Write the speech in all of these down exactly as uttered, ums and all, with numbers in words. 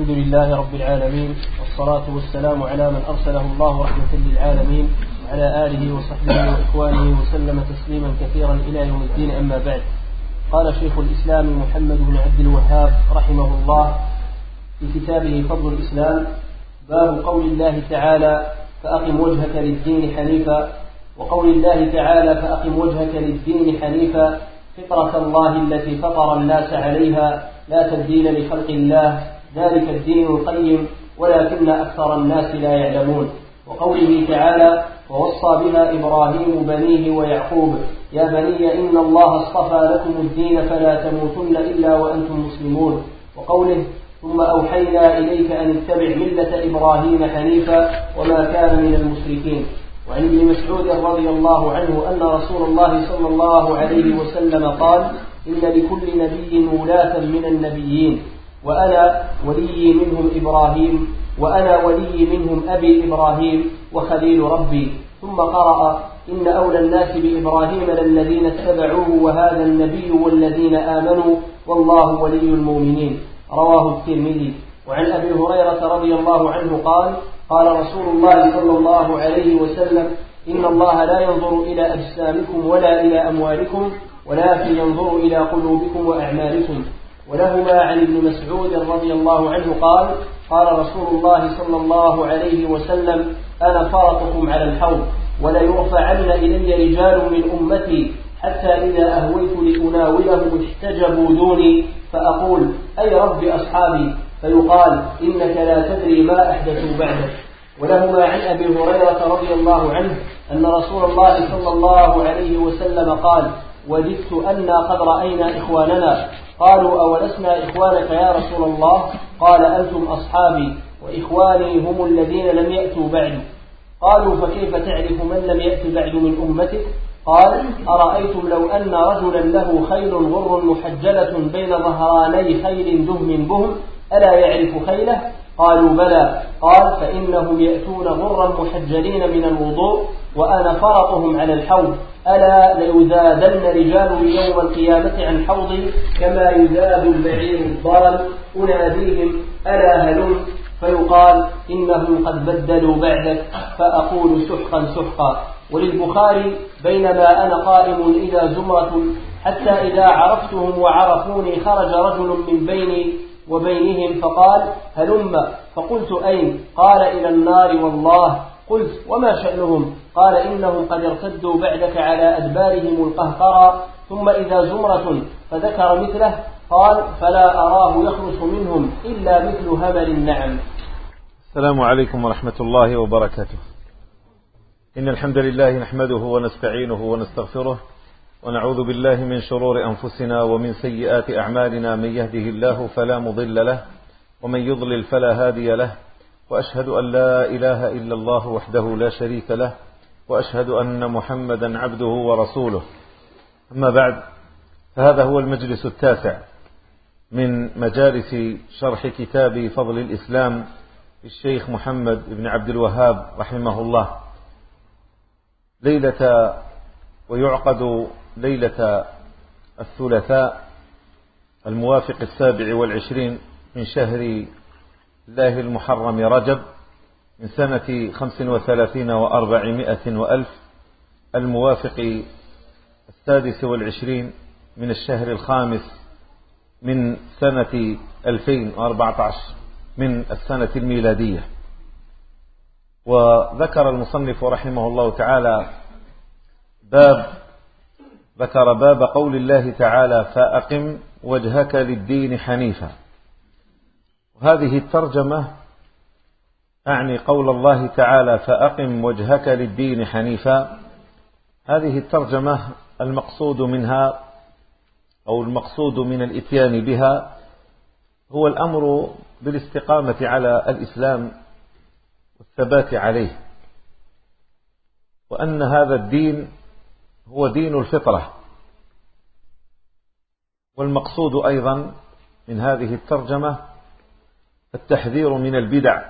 الحمد لله رب العالمين، والصلاة والسلام على من أرسله الله رحمة للعالمين وعلى آله وصحبه وإخوانه وسلم تسليما كثيرا إلى يوم الدين. أما بعد، قال شيخ الإسلام محمد بن عبد الوهاب رحمه الله في كتابه فضل الإسلام: باب قول الله تعالى فأقم وجهك للدين حنيفا، وقول الله تعالى فأقم وجهك للدين حنيفا فطرة الله التي فطر الناس عليها لا تبديل لخلق الله ذلك الدين القيم ولكن أكثر الناس لا يعلمون. وقوله تعالى: ووصى بها إبراهيم بنيه ويعقوب يا بني إن الله اصطفى لكم الدين فلا تموتن إلا وأنتم مسلمون. وقوله: ثم أوحينا إليك أن اتبع ملة إبراهيم حنيفا وما كان من المشركين. وعن ابن مسعود رضي الله عنه أن رسول الله صلى الله عليه وسلم قال: إن لكل نبي ولاة من النبيين، وأنا ولي منهم إبراهيم وأنا ولي منهم أبي إبراهيم وخليل ربي. ثم قرأ: إن أولى الناس بإبراهيم للذين اتبعوه وهذا النبي والذين آمنوا والله ولي المؤمنين. رواه الترمذي. وعن أبي هريرة رضي الله عنه قال: قال رسول الله صلى الله عليه وسلم: إن الله لا ينظر إلى أجسامكم ولا إلى أموالكم ولكن ينظر إلى قلوبكم وأعمالكم. ولهما عن ابن مسعود رضي الله عنه قال: قال رسول الله صلى الله عليه وسلم: أنا فرطكم على الحوض، وليرفعن إلي رجال من أمتي حتى إذا أهويت لأناولهم احتجبوا دوني فأقول: أي رب أصحابي، فيقال: إنك لا تدري ما أحدثوا بعدك. ولهما عن أبي هريرة رضي الله عنه أن رسول الله صلى الله عليه وسلم قال: وددت أنا قد رأينا إخواننا. قالوا: أولسنا إخوانك يا رسول الله؟ قال: أنتم أصحابي، وإخواني هم الذين لم يأتوا بعد. قالوا: فكيف تعرف من لم يأت بعد من أمتك؟ قال: أرأيتم لو أن رجلا له خيل غر محجلة بين ظهراني خيل دهم بهم ألا يعرف خيله؟ قالوا: بلى. قال: فإنهم يأتون غرا محجلين من الوضوء وأنا فرطهم على الحوض، ألا ليذادن رجال يوم القيامة عن حوضي كما يذاد البعير الضال، أناديهم: ألا هلم؟ فيقال: إنهم قد بدلوا بعدك، فأقول: سحقا سحقا. وللبخاري: بينما أنا قائم إذا زمرة حتى إذا عرفتهم وعرفوني خرج رجل من بيني وبينهم فقال: هلم. فقلت: أين؟ قال: إلى النار والله. قلت: وما شأنهم؟ قال: إنهم قد ارتدوا بعدك على أدبارهم القهقرى. ثم إذا زمرة فذكر مثله قال: فلا أراه يخلص منهم إلا مثل همل النعم. السلام عليكم ورحمة الله وبركاته. إن الحمد لله نحمده ونستعينه ونستغفره، ونعوذ بالله من شرور أنفسنا ومن سيئات أعمالنا. من يهده الله فلا مضل له، ومن يضلل فلا هادي له. وأشهد أن لا إله إلا الله وحده لا شريك له، وأشهد أن محمدا عبده ورسوله. أما بعد، فهذا هو المجلس التاسع من مجالس شرح كتاب فضل الإسلام للشيخ محمد بن عبد الوهاب رحمه الله، ليلة ويعقد ليلة الثلاثاء الموافق السابع والعشرين من شهر الله المحرم رجب من سنة خمس وثلاثين وأربعمائة وألف، الموافق السادس والعشرين من الشهر الخامس من سنة ألفين وأربعة عشر من السنة الميلادية. وذكر المصنف رحمه الله تعالى باب ذكر باب قول الله تعالى فأقم وجهك للدين حنيفا. وهذه الترجمة أعني قول الله تعالى فأقم وجهك للدين حنيفا. هذه الترجمة المقصود منها أو المقصود من الإتيان بها هو الأمر بالاستقامة على الإسلام والثبات عليه، وأن هذا الدين هو دين الفطرة. والمقصود أيضا من هذه الترجمة التحذير من البدع،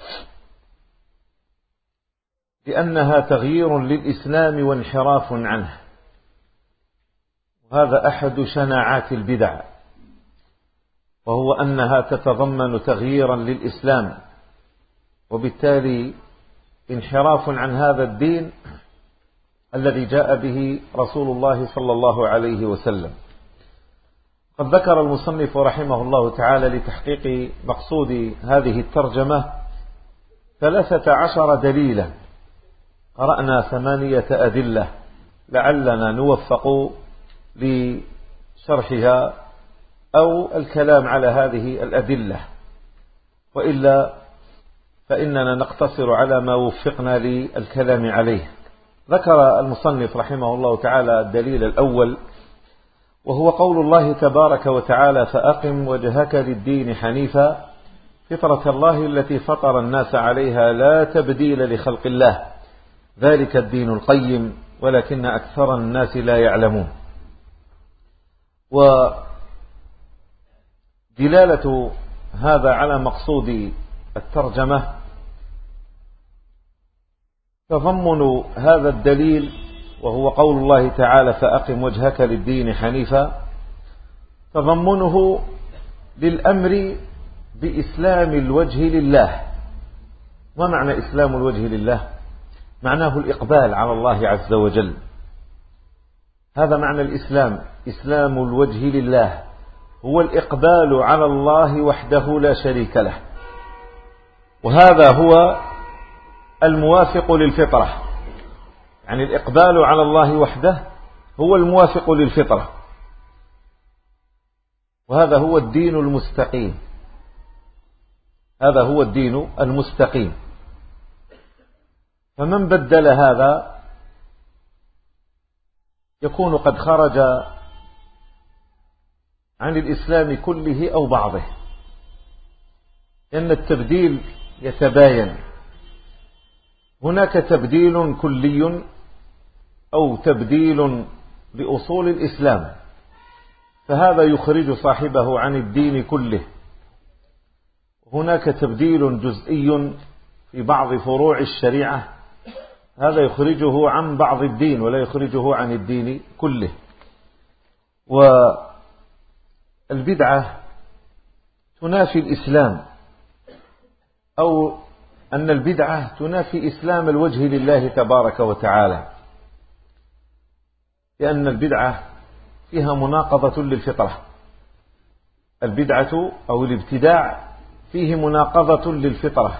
لأنها تغيير للإسلام وانحراف عنه، وهذا أحد شناعات البدع. وهو أنها تتضمن تغييرا للإسلام، وبالتالي انحراف عن هذا الدين الذي جاء به رسول الله صلى الله عليه وسلم. قد ذكر المصنف رحمه الله تعالى لتحقيق مقصود هذه الترجمة ثلاثة عشر دليلا، قرأنا ثمانية أدلة لعلنا نوفق لشرحها أو الكلام على هذه الأدلة، وإلا فإننا نقتصر على ما وفقنا للكلام عليه. ذكر المصنف رحمه الله تعالى الدليل الأول، وهو قول الله تبارك وتعالى: فأقم وجهك للدين حنيفا فطرة الله التي فطر الناس عليها لا تبديل لخلق الله ذلك الدين القيم ولكن أكثر الناس لا يعلمون. ودلالة هذا على مقصود الترجمة تضمن هذا الدليل، وهو قول الله تعالى: فأقم وجهك للدين حنيفا، تضمنه للأمر بإسلام الوجه لله. ومعنى إسلام الوجه لله؟ معناه الإقبال على الله عز وجل. هذا معنى الإسلام، إسلام الوجه لله هو الإقبال على الله وحده لا شريك له، وهذا هو الموافق للفطرة. يعني الإقبال على الله وحده هو الموافق للفطرة، وهذا هو الدين المستقيم. هذا هو الدين المستقيم. فمن بدل هذا يكون قد خرج عن الإسلام كله أو بعضه، لأن التبديل يتباين. هناك تبديل كلي أو تبديل لأصول الإسلام، فهذا يخرج صاحبه عن الدين كله. هناك تبديل جزئي في بعض فروع الشريعة، هذا يخرجه عن بعض الدين ولا يخرجه عن الدين كله. والبدعة تنافي الإسلام، أو أن البدعة تنافي إسلام الوجه لله تبارك وتعالى، لأن البدعة فيها مناقضة للفطرة. البدعة أو الابتداع فيه مناقضة للفطرة،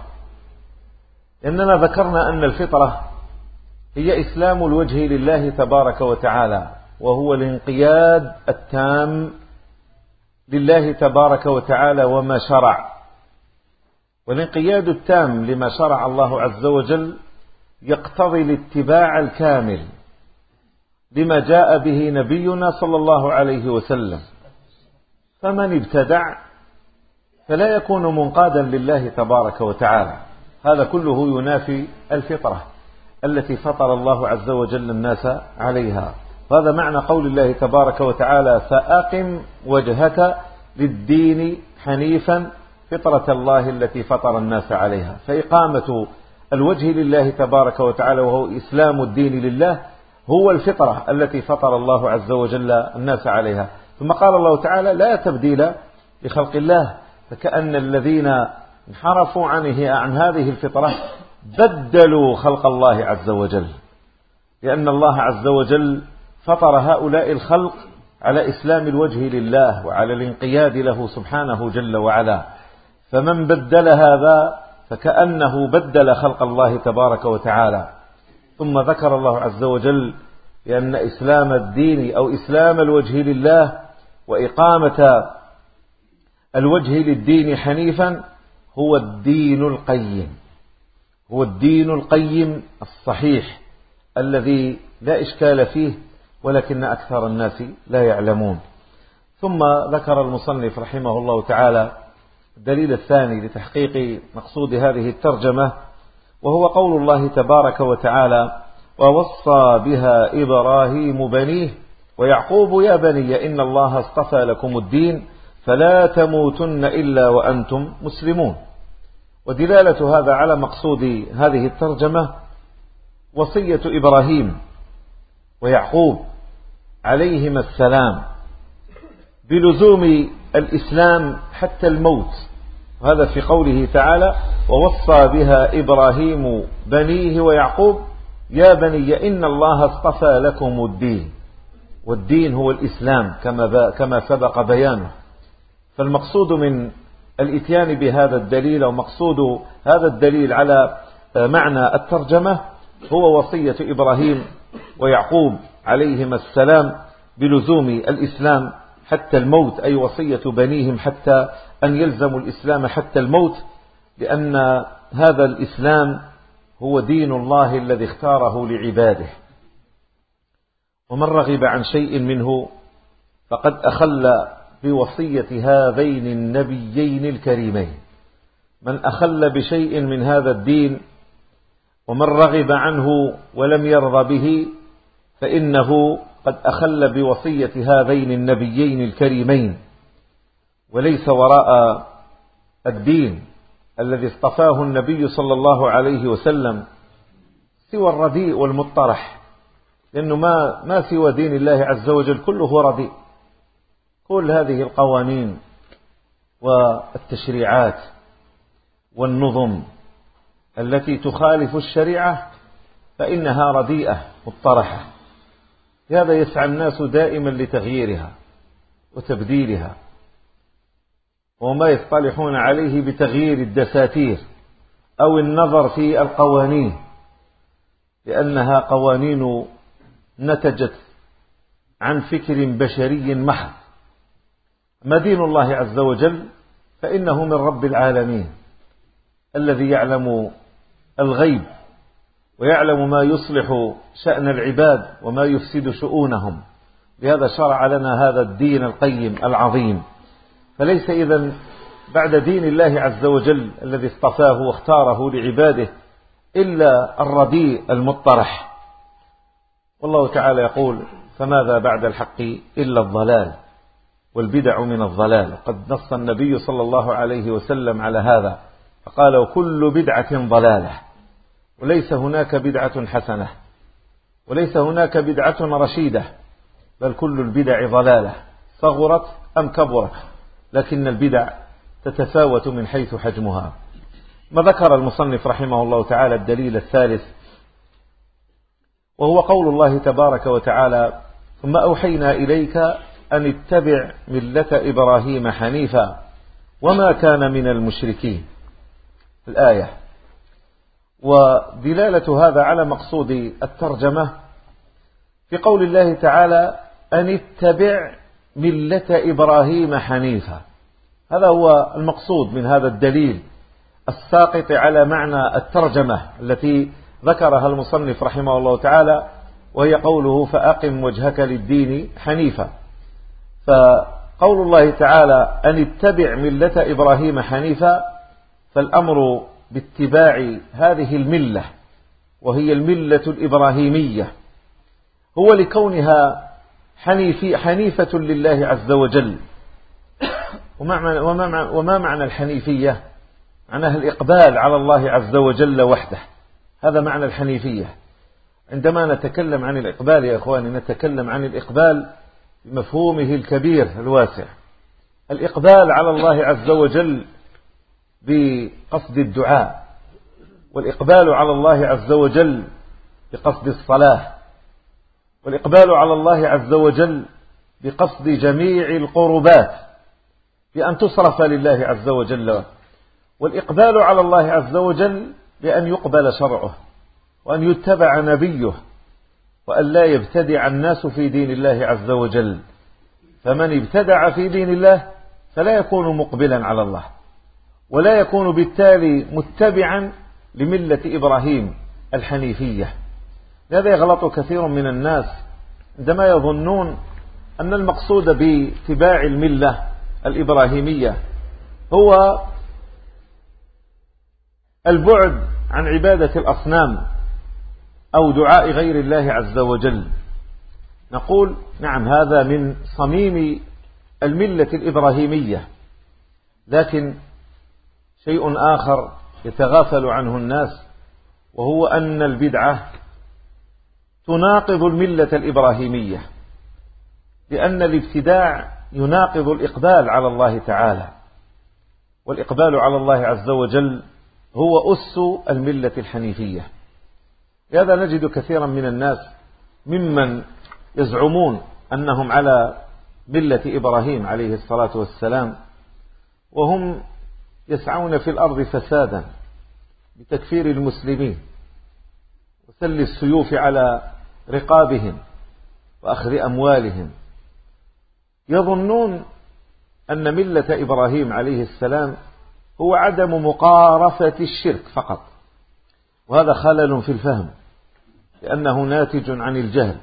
لأننا ذكرنا أن الفطرة هي إسلام الوجه لله تبارك وتعالى، وهو الانقياد التام لله تبارك وتعالى وما شرع. والانقياد التام لما شرع الله عز وجل يقتضي الاتباع الكامل لما جاء به نبينا صلى الله عليه وسلم. فمن ابتدع فلا يكون منقادا لله تبارك وتعالى. هذا كله ينافي الفطرة التي فطر الله عز وجل الناس عليها. هذا معنى قول الله تبارك وتعالى: فأقم وجهك للدين حنيفا فطرة الله التي فطر الناس عليها. فإقامة الوجه لله تبارك وتعالى وهو إسلام الدين لله هو الفطرة التي فطر الله عز وجل الناس عليها. ثم قال الله تعالى: لا تبديل لخلق الله، فكأن الذين انحرفوا عنه عن هذه الفطرة بدلوا خلق الله عز وجل، لأن الله عز وجل فطر هؤلاء الخلق على إسلام الوجه لله وعلى الانقياد له سبحانه جل وعلا. فمن بدل هذا فكأنه بدل خلق الله تبارك وتعالى. ثم ذكر الله عز وجل بأن إسلام الدين أو إسلام الوجه لله وإقامة الوجه للدين حنيفا هو الدين القيم، هو الدين القيم الصحيح الذي لا إشكال فيه، ولكن أكثر الناس لا يعلمون. ثم ذكر المصنف رحمه الله تعالى الدليل الثاني لتحقيق مقصود هذه الترجمة، وهو قول الله تبارك وتعالى: ووصى بها إبراهيم بنيه ويعقوب يا بني إن الله اصطفى لكم الدين فلا تموتن إلا وأنتم مسلمون. ودلالة هذا على مقصود هذه الترجمة وصية إبراهيم ويعقوب عليهما السلام بلزوم الإسلام حتى الموت. وهذا في قوله تعالى: ووصى بها إبراهيم بنيه ويعقوب يا بني إن الله اصطفى لكم الدين. والدين هو الإسلام كما كما سبق بيانه. فالمقصود من الإتيان بهذا الدليل، ومقصود هذا الدليل على معنى الترجمة، هو وصية إبراهيم ويعقوب عليهما السلام بلزوم الإسلام حتى الموت، أي وصية بنيهم حتى أن يلزموا الإسلام حتى الموت، لأن هذا الإسلام هو دين الله الذي اختاره لعباده. ومن رغب عن شيء منه فقد أخل بوصية هذين النبيين الكريمين. من أخل بشيء من هذا الدين ومن رغب عنه ولم يرضى به فإنه قد أخل بوصية هذين النبيين الكريمين. وليس وراء الدين الذي اصطفاه النبي صلى الله عليه وسلم سوى الرديء والمطرح، لأنه ما, ما سوى دين الله عز وجل كله رديء. كل هذه القوانين والتشريعات والنظم التي تخالف الشريعة فإنها رديئة مطرحة. لهذا يسعى الناس دائما لتغييرها وتبديلها، وما يصطلحون عليه بتغيير الدساتير أو النظر في القوانين، لأنها قوانين نتجت عن فكر بشري محض. ما دين الله عز وجل فإنه من رب العالمين الذي يعلم الغيب ويعلم ما يصلح شأن العباد وما يفسد شؤونهم. لهذا شرع لنا هذا الدين القيم العظيم. فليس إذن بعد دين الله عز وجل الذي اصطفاه واختاره لعباده إلا الرديء المطرح. والله تعالى يقول: فماذا بعد الحق إلا الضلال والبدع من الضلال. قد نص النبي صلى الله عليه وسلم على هذا فقال: وكل بدعة ضلالة. وليس هناك بدعة حسنة وليس هناك بدعة رشيدة، بل كل البدع ضلالة صغرت أم كبرت، لكن البدع تتفاوت من حيث حجمها. ما ذكر المصنف رحمه الله تعالى الدليل الثالث، وهو قول الله تبارك وتعالى: ثم أوحينا إليك أن اتبع ملة إبراهيم حنيفا وما كان من المشركين. الآية. ودلالة هذا على مقصود الترجمة في قول الله تعالى: أن اتبع ملة إبراهيم حنيفا. هذا هو المقصود من هذا الدليل الساقط على معنى الترجمة التي ذكرها المصنف رحمه الله تعالى، وهي قوله: فأقم وجهك للدين حنيفا. فقول الله تعالى: أن اتبع ملة إبراهيم حنيفا، فالأمر باتباع هذه الملة وهي الملة الإبراهيمية، هو لكونها حنيفي حنيفة لله عز وجل. وما معنى الحنيفية؟ معناها الإقبال على الله عز وجل وحده. هذا معنى الحنيفية. عندما نتكلم عن الإقبال يا إخواني نتكلم عن الإقبال بمفهومه الكبير الواسع. الإقبال على الله عز وجل بقصد الدعاء، والإقبال على الله عز وجل بقصد الصلاة، والإقبال على الله عز وجل بقصد جميع القربات بأن تصرف لله عز وجل، والإقبال على الله عز وجل بأن يقبل شرعه وأن يتبع نبيه وأن لا يبتدع الناس في دين الله عز وجل. فمن ابتدع في دين الله فلا يكون مقبلا على الله، ولا يكون بالتالي متبعا لملة إبراهيم الحنيفية. لهذا يغلط كثير من الناس عندما يظنون أن المقصود باتباع الملة الإبراهيمية هو البعد عن عبادة الأصنام أو دعاء غير الله عز وجل. نقول: نعم، هذا من صميم الملة الإبراهيمية، لكن شيء آخر يتغافل عنه الناس، وهو أن البدعة تناقض الملة الإبراهيمية، لأن الابتداع يناقض الإقبال على الله تعالى. والإقبال على الله عز وجل هو أس الملة الحنيفية. لهذا نجد كثيرا من الناس ممن يزعمون أنهم على ملة إبراهيم عليه الصلاة والسلام وهم يسعون في الأرض فسادا بتكفير المسلمين وسل السيوف على رقابهم وأخذ أموالهم، يظنون أن ملة إبراهيم عليه السلام هو عدم مقارفة الشرك فقط، وهذا خلل في الفهم لأنه ناتج عن الجهل.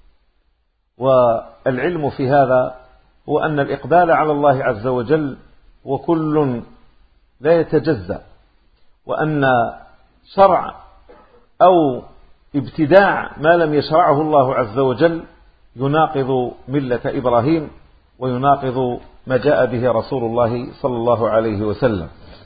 والعلم في هذا هو أن الإقبال على الله عز وجل وكل لا يتجزأ، وأن شرع أو ابتداع ما لم يشرعه الله عز وجل يناقض ملة إبراهيم ويناقض ما جاء به رسول الله صلى الله عليه وسلم.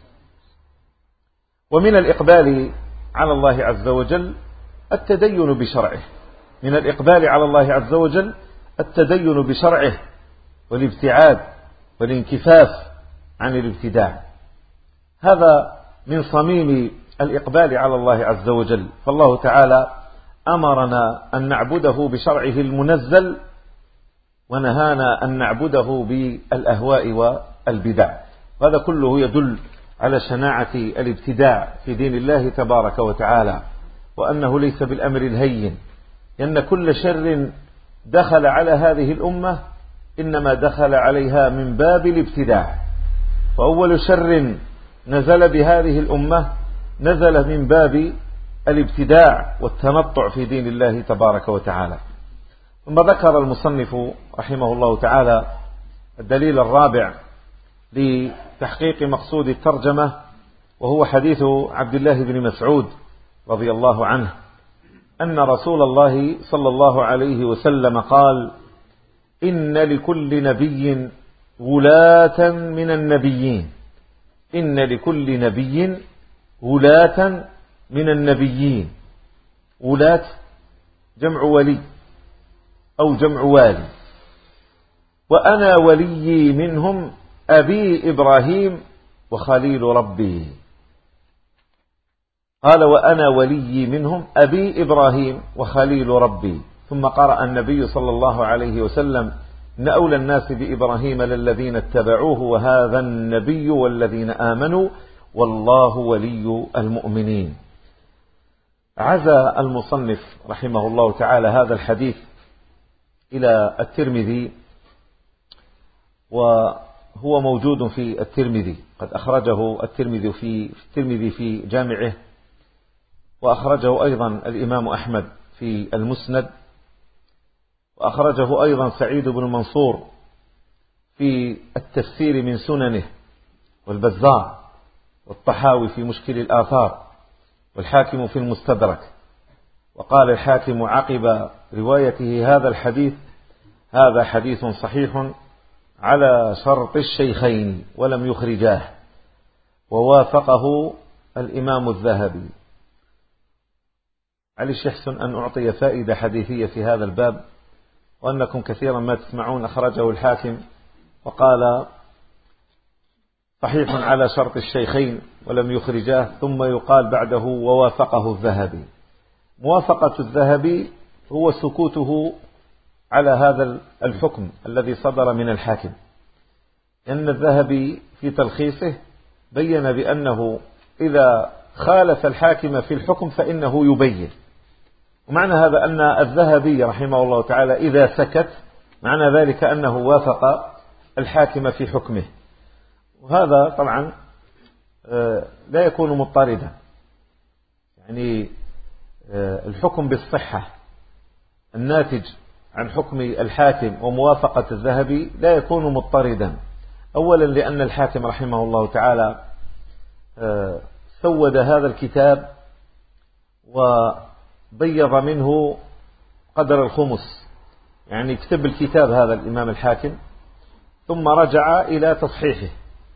ومن الإقبال على الله عز وجل التدين بشرعه، من الإقبال على الله عز وجل التدين بشرعه والابتعاد والانكفاف عن الابتداع. هذا من صميم الإقبال على الله عز وجل، فالله تعالى أمرنا أن نعبده بشرعه المنزل ونهانا أن نعبده بالأهواء والبدع. هذا كله يدل على شناعة الابتداع في دين الله تبارك وتعالى، وأنه ليس بالأمر الهين، لأن كل شر دخل على هذه الأمة إنما دخل عليها من باب الابتداع، وأول شر نزل بهذه الأمة نزل من باب الابتداع والتنطع في دين الله تبارك وتعالى. ثم ذكر المصنف رحمه الله تعالى الدليل الرابع لتحقيق مقصود الترجمة، وهو حديث عبد الله بن مسعود رضي الله عنه أن رسول الله صلى الله عليه وسلم قال: إن لكل نبي ولاة من النبيين، إن لكل نبي ولاة من النبيين. ولاة جمع ولي أو جمع والي، وأنا ولي منهم أبي إبراهيم وخليل ربي. قال: وأنا ولي منهم أبي إبراهيم وخليل ربي. ثم قرأ النبي صلى الله عليه وسلم: إن أولى الناس بإبراهيم للذين اتبعوه وهذا النبي والذين آمنوا والله ولي المؤمنين. عزى المصنف رحمه الله تعالى هذا الحديث إلى الترمذي، وهو موجود في الترمذي، قد أخرجه الترمذي في الترمذي في جامعه، وأخرجه أيضا الإمام أحمد في المسند، وأخرجه أيضا سعيد بن منصور في التفسير من سننه، والبزار والطحاوي في مشكل الآثار، والحاكم في المستدرك. وقال الحاكم عقب روايته هذا الحديث: هذا حديث صحيح على شرط الشيخين ولم يخرجاه، ووافقه الإمام الذهبي. عليش يحسن أن أعطي فائدة حديثية في هذا الباب، وأنكم كثيرا ما تسمعون أخرجه الحاكم وقال صحيح على شرط الشيخين ولم يخرجاه، ثم يقال بعده ووافقه الذهبي. موافقة الذهبي هو سكوته على هذا الحكم الذي صدر من الحاكم، لأن الذهبي في تلخيصه بين بأنه إذا خالف الحاكم في الحكم فإنه يبين. ومعنى هذا أن الذهبي رحمه الله تعالى إذا سكت معنى ذلك أنه وافق الحاكم في حكمه، وهذا طبعا لا يكون مضطردا. يعني الحكم بالصحة الناتج عن حكم الحاكم وموافقة الذهبي لا يكون مضطردا، أولا لأن الحاكم رحمه الله تعالى سود هذا الكتاب وبيض منه قدر الخمس، يعني كتب الكتاب هذا الإمام الحاكم ثم رجع إلى تصحيحه،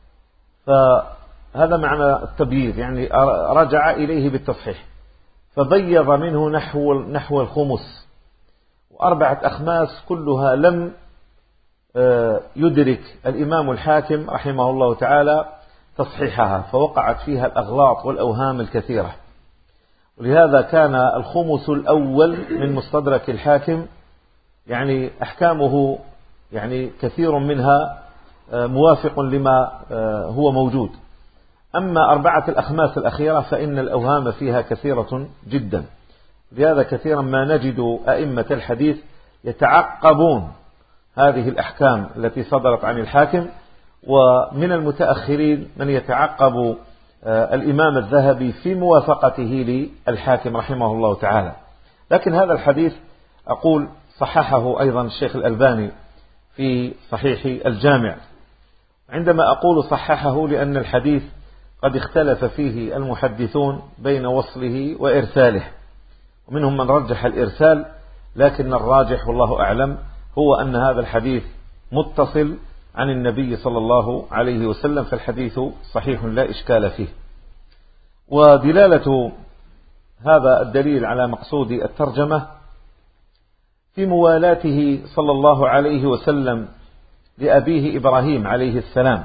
فهذا معنى التبييض، يعني رجع إليه بالتصحيح، فبيض منه نحو نحو الخمس، وأربعة أخماس كلها لم يدرك الإمام الحاكم رحمه الله تعالى، تصحيحها، فوقعت فيها الأغلاط والأوهام الكثيرة. ولهذا كان الخمس الأول من مستدرك الحاكم يعني أحكامه يعني كثير منها موافق لما هو موجود. أما أربعة الأخماس الأخيرة فإن الأوهام فيها كثيرة جدا. لهذا كثيرا ما نجد أئمة الحديث يتعقبون هذه الأحكام التي صدرت عن الحاكم، ومن المتأخرين من يتعقب الإمام الذهبي في موافقته للحاكم رحمه الله تعالى. لكن هذا الحديث أقول صححه أيضا الشيخ الألباني في صحيح الجامع. عندما أقول صححه لأن الحديث قد اختلف فيه المحدثون بين وصله وإرساله، ومنهم من رجح الإرسال، لكن الراجح والله أعلم هو أن هذا الحديث متصل عن النبي صلى الله عليه وسلم، فالحديث صحيح لا إشكال فيه. ودلالة هذا الدليل على مقصود الترجمة في موالاته صلى الله عليه وسلم لأبيه إبراهيم عليه السلام،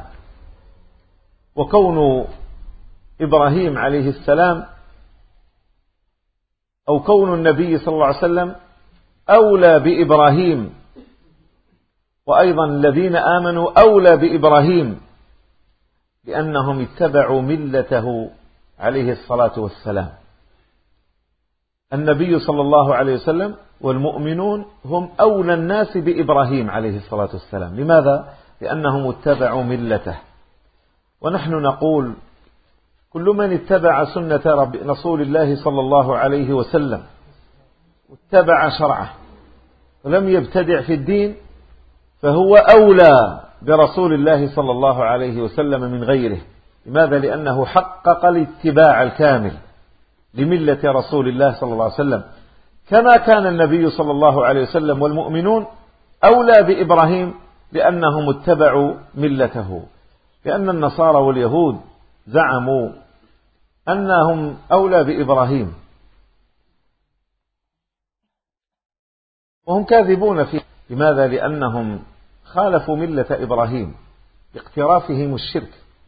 وكون إبراهيم عليه السلام أو كون النبي صلى الله عليه وسلم أولى بإبراهيم، وأيضا الذين آمنوا أولى بإبراهيم لأنهم اتبعوا ملته عليه الصلاة والسلام. النبي صلى الله عليه وسلم والمؤمنون هم أولى الناس بإبراهيم عليه الصلاة والسلام. لماذا؟ لأنهم اتبعوا ملته. ونحن نقول كل من اتبع سنة رسول الله صلى الله عليه وسلم واتبع شرعه ولم يبتدع في الدين فهو أولى برسول الله صلى الله عليه وسلم من غيره. لماذا؟ لأنه حقق الاتباع الكامل لملة رسول الله صلى الله عليه وسلم، كما كان النبي صلى الله عليه وسلم والمؤمنون أولى بإبراهيم لأنهم اتبعوا ملته. لأن النصارى واليهود زعموا أنهم أولى بإبراهيم وهم كاذبون فيه. لماذا؟ لأنهم خالفوا ملة إبراهيم باقترافهم الشرك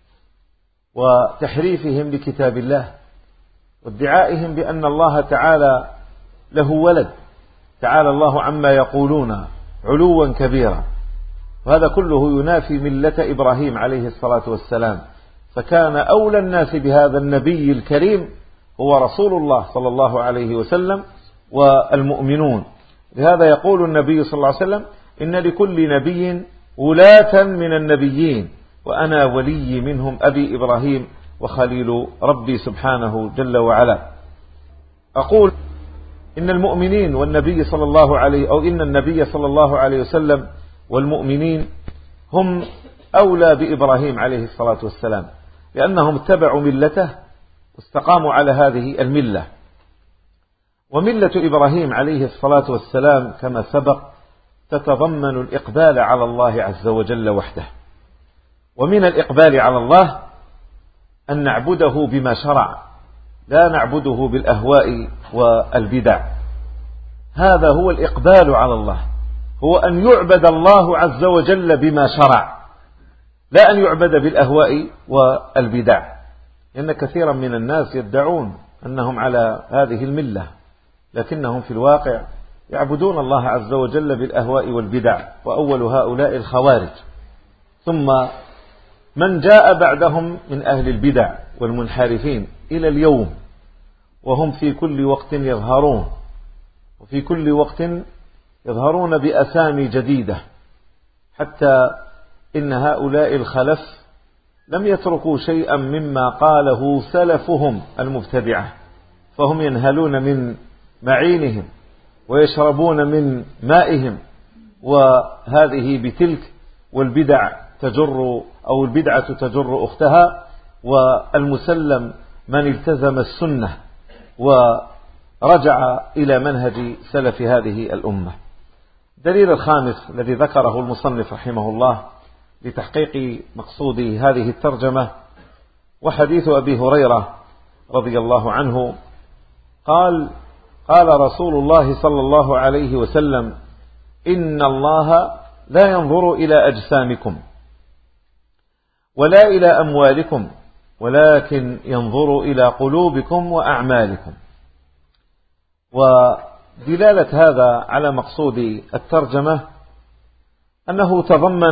وتحريفهم لكتاب الله وادعائهم بأن الله تعالى له ولد، تعالى الله عما يقولون علوا كبيرا، وهذا كله ينافي ملة إبراهيم عليه الصلاة والسلام. فكان أولى الناس بهذا النبي الكريم هو رسول الله صلى الله عليه وسلم والمؤمنون. لهذا يقول النبي صلى الله عليه وسلم إن لكل نبي ولاة من النبيين وأنا ولي منهم أبي إبراهيم وخليل ربي سبحانه جل وعلا. أقول إن المؤمنين والنبي صلى الله عليه أو إن النبي صلى الله عليه وسلم والمؤمنين هم أولى بإبراهيم عليه الصلاة والسلام لأنهم اتبعوا ملته واستقاموا على هذه الملة. وملة إبراهيم عليه الصلاة والسلام كما سبق تتضمن الإقبال على الله عز وجل وحده. ومن الإقبال على الله أن نعبده بما شرع، لا نعبده بالأهواء والبدع. هذا هو الإقبال على الله، هو أن يعبد الله عز وجل بما شرع، لا أن يعبد بالأهواء والبدع. لأن كثيرا من الناس يدعون أنهم على هذه الملة، لكنهم في الواقع يعبدون الله عز وجل بالأهواء والبدع، وأول هؤلاء الخوارج، ثم من جاء بعدهم من أهل البدع والمنحرفين إلى اليوم، وهم في كل وقت يظهرون وفي كل وقت يظهرون بأسامي جديدة، حتى إن هؤلاء الخلف لم يتركوا شيئا مما قاله سلفهم المبتدعة، فهم ينهلون من معينهم ويشربون من مائهم، وهذه بتلك، والبدع تجر أو البدعة تجر أختها. والمسلم من التزم السنة ورجع إلى منهج سلف هذه الأمة. الدليل الخامس الذي ذكره المصنف رحمه الله لتحقيق مقصود هذه الترجمة وحديث أبي هريرة رضي الله عنه قال: قال رسول الله صلى الله عليه وسلم: إن الله لا ينظر إلى أجسامكم ولا إلى أموالكم ولكن ينظر إلى قلوبكم وأعمالكم. ودلالة هذا على مقصود الترجمة أنه تضمن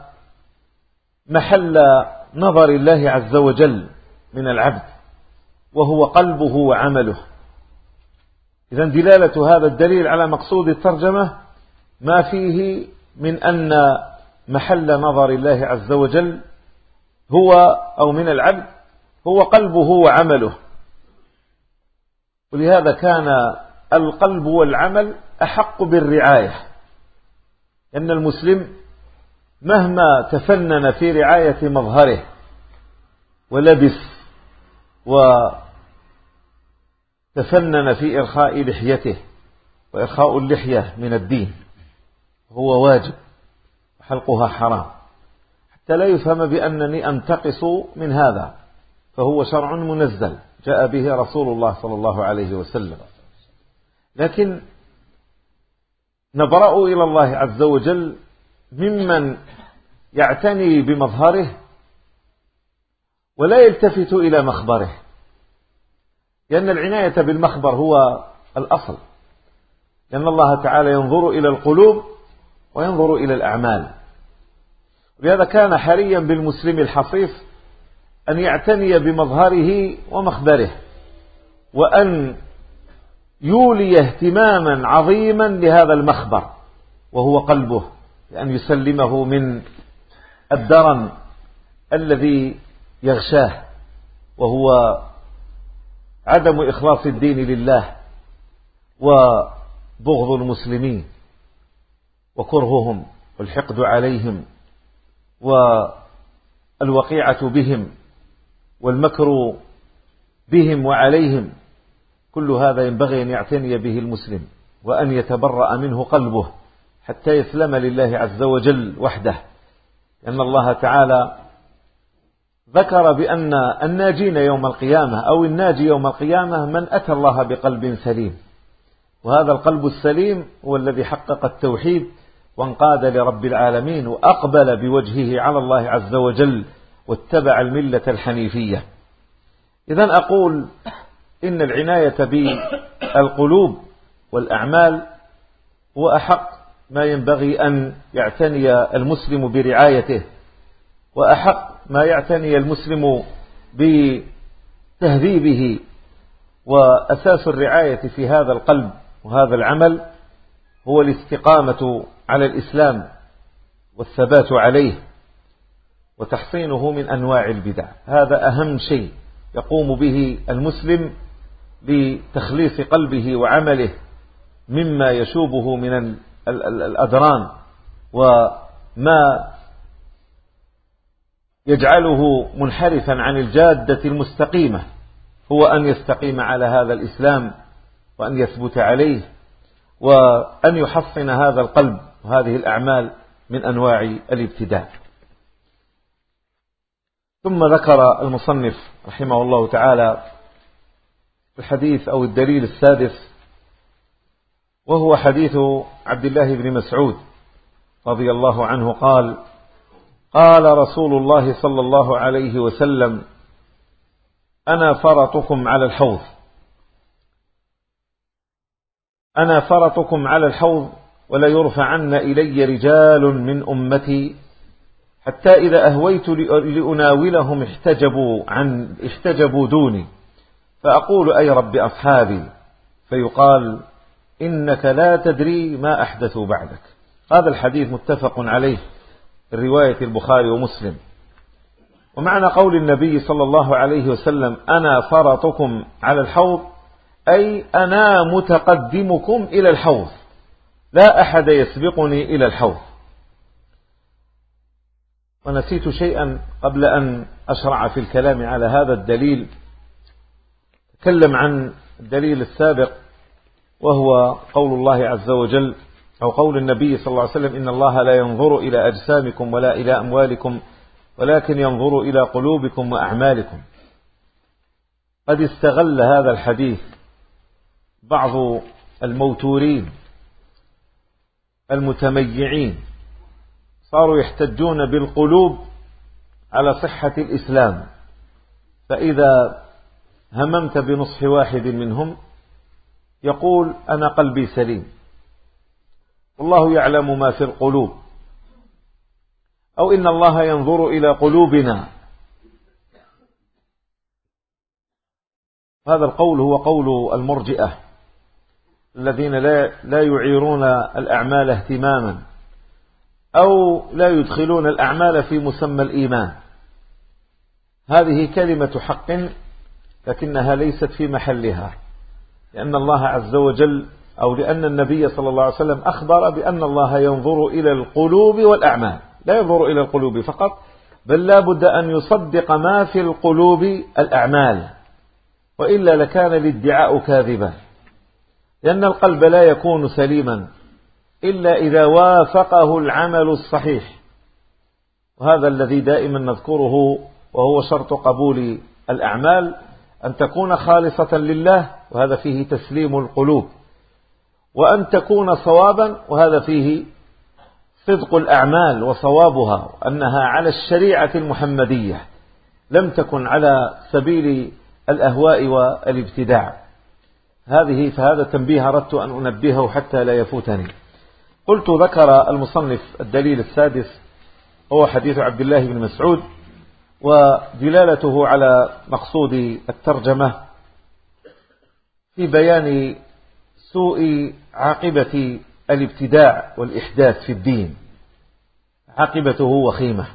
محل نظر الله عز وجل من العبد، وهو قلبه وعمله. إذن دلالة هذا الدليل على مقصود الترجمة ما فيه من أن محل نظر الله عز وجل هو أو من العبد هو قلبه وعمله. ولهذا كان القلب والعمل أحق بالرعاية، أن المسلم مهما تفنن في رعاية مظهره ولبس وتفنن في إرخاء لحيته، وإرخاء اللحية من الدين هو واجب وحلقها حرام، حتى لا يفهم بأنني أنتقص من هذا، فهو شرع منزل جاء به رسول الله صلى الله عليه وسلم. لكن نبرأ إلى الله عز وجل ممن يعتني بمظهره ولا يلتفت إلى مخبره، لأن العناية بالمخبر هو الأصل، لأن الله تعالى ينظر إلى القلوب وينظر إلى الأعمال. ولهذا كان حريا بالمسلم الحصيف أن يعتني بمظهره ومخبره، وأن يولي اهتماما عظيما لهذا المخبر وهو قلبه، لأن يسلمه من الدرن الذي يغشاه، وهو عدم إخلاص الدين لله وبغض المسلمين وكرههم والحقد عليهم والوقيعة بهم والمكر بهم وعليهم. كل هذا ينبغي أن يعتني به المسلم، وأن يتبرأ منه قلبه حتى يسلم لله عز وجل وحده، لأن الله تعالى ذكر بأن الناجين يوم القيامة أو الناجي يوم القيامة من أتى الله بقلب سليم، وهذا القلب السليم هو الذي حقق التوحيد وانقاد لرب العالمين وأقبل بوجهه على الله عز وجل واتبع الملة الحنيفية. إذن أقول إن العناية بالقلوب والأعمال هو أحق ما ينبغي أن يعتني المسلم برعايته، وأحق ما يعتني المسلم بتهذيبه. وأساس الرعاية في هذا القلب وهذا العمل هو الاستقامة على الإسلام والثبات عليه وتحصينه من أنواع البدع. هذا أهم شيء يقوم به المسلم لتخليص قلبه وعمله مما يشوبه من الأدران وما يجعله منحرفا عن الجادة المستقيمة، هو أن يستقيم على هذا الإسلام وأن يثبت عليه، وأن يحصن هذا القلب وهذه الأعمال من أنواع الابتداع. ثم ذكر المصنف رحمه الله تعالى الحديث أو الدليل السادس، وهو حديث عبد الله بن مسعود رضي الله عنه قال: قال رسول الله صلى الله عليه وسلم: أنا فرطكم على الحوض أنا فرطكم على الحوض ولا يرفعن إلي رجال من أمتي حتى إذا أهويت لأناولهم احتجبوا عن احتجبوا دوني، فأقول: أي رب أصحابي، فيقال: إنك لا تدري ما أحدثوا بعدك. هذا الحديث متفق عليه في رواية البخاري ومسلم. ومعنى قول النبي صلى الله عليه وسلم: أنا فرطكم على الحوض، أي أنا متقدمكم إلى الحوض، لا أحد يسبقني إلى الحوض. ونسيت شيئا قبل أن أشرع في الكلام على هذا الدليل. تكلم عن الدليل السابق، وهو قول الله عز وجل أو قول النبي صلى الله عليه وسلم: إن الله لا ينظر إلى أجسامكم ولا إلى أموالكم ولكن ينظر إلى قلوبكم وأعمالكم. قد استغل هذا الحديث بعض الموتورين المتميعين، صاروا يحتجون بالقلوب على صحة الإسلام، فإذا هممت بنصح واحد منهم يقول أنا قلبي سليم والله يعلم ما في القلوب، أو إن الله ينظر إلى قلوبنا. هذا القول هو قول المرجئة الذين لا لا يعيرون الأعمال اهتماما، أو لا يدخلون الأعمال في مسمى الإيمان. هذه كلمة حق لكنها ليست في محلها، لأن الله عز وجل أو لأن النبي صلى الله عليه وسلم أخبر بأن الله ينظر إلى القلوب والأعمال، لا ينظر إلى القلوب فقط، بل لا بد أن يصدق ما في القلوب الأعمال، وإلا لكان الادعاء كاذبا، لأن القلب لا يكون سليما إلا إذا وافقه العمل الصحيح، وهذا الذي دائما نذكره وهو شرط قبول الأعمال، أن تكون خالصة لله وهذا فيه تسليم القلوب، وأن تكون صوابا وهذا فيه صدق الأعمال وصوابها، أنها على الشريعة المحمدية لم تكن على سبيل الأهواء والابتداع. هذه فهذا تنبيه أردت أن أنبهه حتى لا يفوتني. قلت ذكر المصنف الدليل السادس هو حديث عبد الله بن مسعود، ودلالته على مقصود الترجمة في بيان سوء عاقبة الابتداع والإحداث في الدين. عاقبته وخيمة.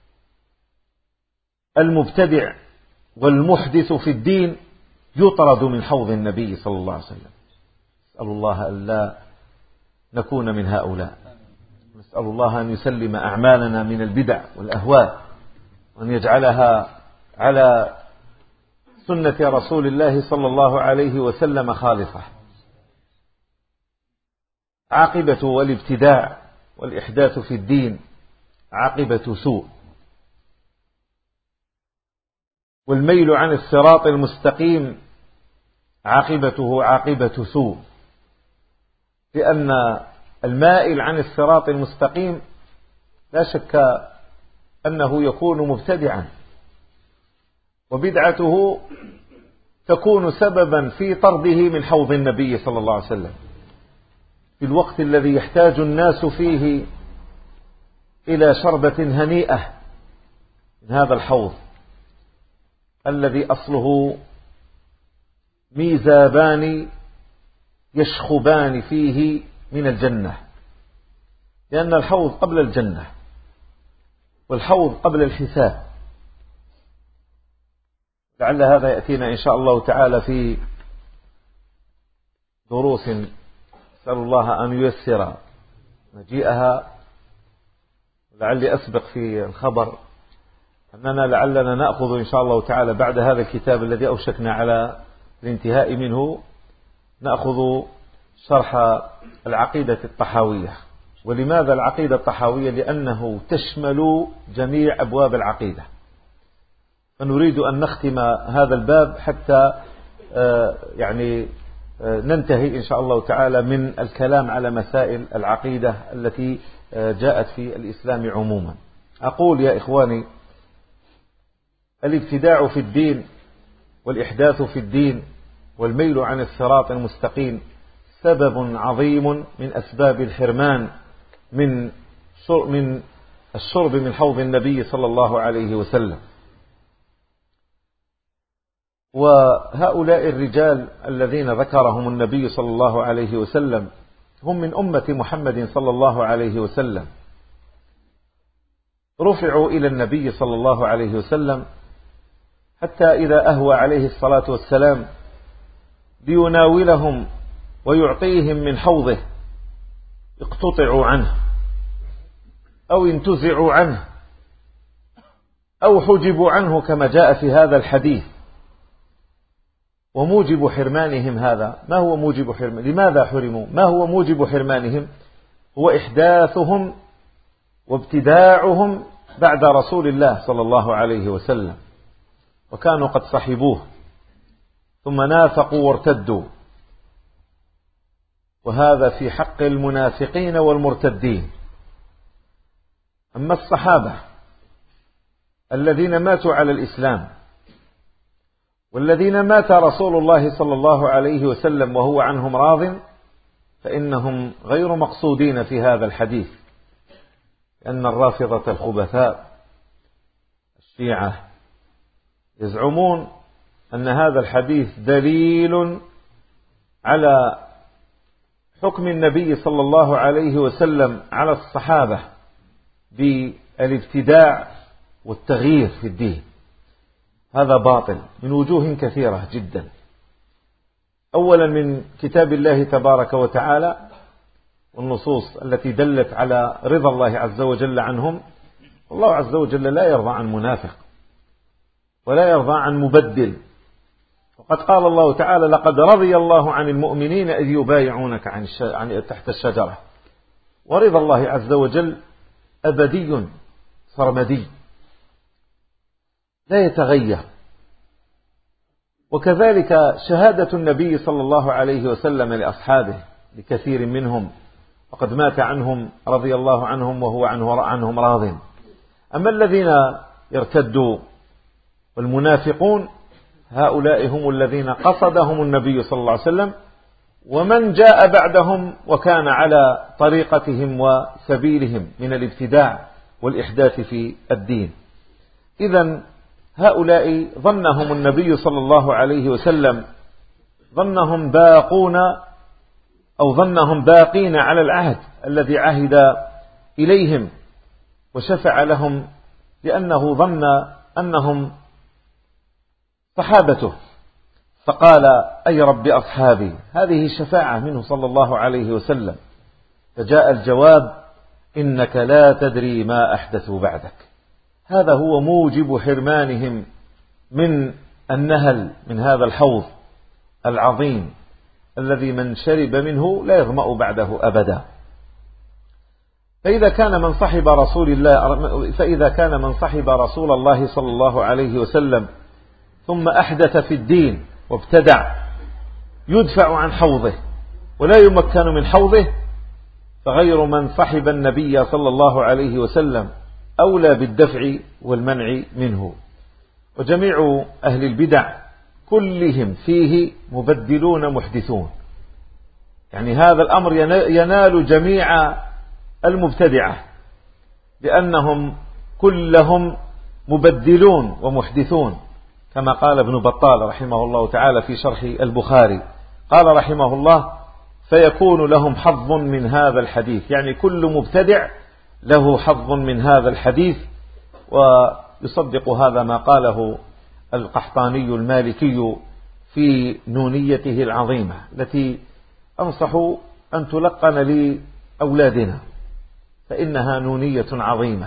المبتدع والمحدث في الدين يطرد من حوض النبي صلى الله عليه وسلم. نسأل الله أن لا نكون من هؤلاء، نسأل الله أن يسلم أعمالنا من البدع والأهواء، وأن يجعلها على سنة رسول الله صلى الله عليه وسلم خالصة. عاقبة والابتداع والإحداث في الدين عاقبة سوء، والميل عن الصراط المستقيم عاقبته عاقبة سوء، لأن المائل عن الصراط المستقيم لا شك أنه يكون مبتدعا، وبدعته تكون سببا في طرده من حوض النبي صلى الله عليه وسلم في الوقت الذي يحتاج الناس فيه إلى شربة هنيئة من هذا الحوض الذي أصله ميزابان يشخبان فيه من الجنة، لأن الحوض قبل الجنة والحوض قبل الحساب. لعل هذا يأتينا إن شاء الله تعالى في دروس، نسأل الله أن ييسر مجيئها. لعلي أسبق في الخبر أننا لعلنا نأخذ إن شاء الله تعالى بعد هذا الكتاب الذي أوشكنا على الانتهاء منه، نأخذ شرح العقيدة الطحاوية. ولماذا العقيدة الطحاوية؟ لأنه تشمل جميع أبواب العقيدة، فنريد أن نختم هذا الباب حتى يعني ننتهي إن شاء الله تعالى من الكلام على مسائل العقيدة التي جاءت في الإسلام عموما. أقول يا إخواني، الابتداع في الدين والإحداث في الدين والميل عن الصراط المستقيم سبب عظيم من أسباب الحرمان من من الشرب من حوض النبي صلى الله عليه وسلم. وهؤلاء الرجال الذين ذكرهم النبي صلى الله عليه وسلم هم من أمة محمد صلى الله عليه وسلم، رفعوا إلى النبي صلى الله عليه وسلم حتى إذا أهوى عليه الصلاة والسلام ليناولهم ويعطيهم من حوضه اقتطعوا عنه أو انتزعوا عنه أو حجبوا عنه كما جاء في هذا الحديث. وموجب حرمانهم هذا ما هو موجب حرمان؟ لماذا حرموا؟ ما هو موجب حرمانهم؟ هو إحداثهم وابتداعهم بعد رسول الله صلى الله عليه وسلم، وكانوا قد صحبوه ثم نافقوا وارتدوا، وهذا في حق المنافقين والمرتدين. أما الصحابة الذين ماتوا على الإسلام، والذين مات رسول الله صلى الله عليه وسلم وهو عنهم راض، فإنهم غير مقصودين في هذا الحديث، لأن الرافضة الخبثاء الشيعة يزعمون أن هذا الحديث دليل على حكم النبي صلى الله عليه وسلم على الصحابة بالابتداع والتغيير في الدين. هذا باطل من وجوه كثيرة جدا. أولا من كتاب الله تبارك وتعالى والنصوص التي دلت على رضا الله عز وجل عنهم. الله عز وجل لا يرضى عن منافق ولا يرضى عن مبدل، وقد قال الله تعالى: لقد رضي الله عن المؤمنين إذ يبايعونك عن الش... عن تحت الشجرة. ورضا الله عز وجل أبدي سرمدي لا يتغير. وكذلك شهادة النبي صلى الله عليه وسلم لأصحابه لكثير منهم، وقد مات عنهم رضي الله عنهم وهو عنه عنهم راض. أما الذين يرتدوا والمنافقون هؤلاء هم الذين قصدهم النبي صلى الله عليه وسلم، ومن جاء بعدهم وكان على طريقتهم وسبيلهم من الابتداع والإحداث في الدين. إذن هؤلاء ظنهم النبي صلى الله عليه وسلم ظنهم باقون أو ظنهم باقين على العهد الذي عهد إليهم وشفع لهم، لأنه ظن أنهم صحابته، فقال: أي رب أصحابي. هذه شفاعة منه صلى الله عليه وسلم. فجاء الجواب: إنك لا تدري ما أحدثوا بعدك. هذا هو موجب حرمانهم من النهل من هذا الحوض العظيم الذي من شرب منه لا يظمأ بعده أبدا. فإذا كان من صحب رسول الله فإذا كان من صحب رسول الله صلى الله عليه وسلم ثم أحدث في الدين وابتدع يدفع عن حوضه ولا يمكن من حوضه، فغير من صحب النبي صلى الله عليه وسلم أولى بالدفع والمنع منه. وجميع أهل البدع كلهم فيه مبدلون محدثون، يعني هذا الأمر ينال جميع المبتدعة، لأنهم كلهم مبدلون ومحدثون، كما قال ابن بطال رحمه الله تعالى في شرح البخاري، قال رحمه الله: فيكون لهم حظ من هذا الحديث، يعني كل مبتدع له حظ من هذا الحديث. ويصدق هذا ما قاله القحطاني المالكي في نونيته العظيمة التي أنصح أن تلقن لأولادنا، فإنها نونية عظيمة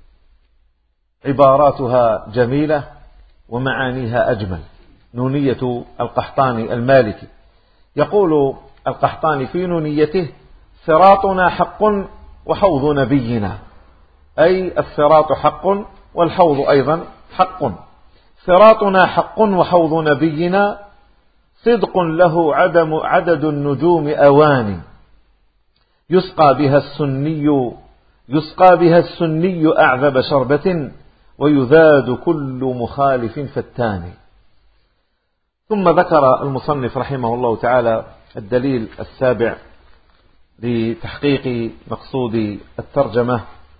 عباراتها جميلة ومعانيها أجمل. نونية القحطاني المالكي، يقول القحطاني في نونيته: صراطنا حق وحوض نبينا، أي الصراط حق والحوض أيضا حق. صراطنا حق وحوض نبينا صدق له عدم عدد النجوم أواني، يسقى بها السني يسقى بها السني أعذب شربة، ويذاد كل مخالف فتان. ثم ذكر المصنف رحمه الله تعالى الدليل السابع لتحقيق مقصود الترجمة،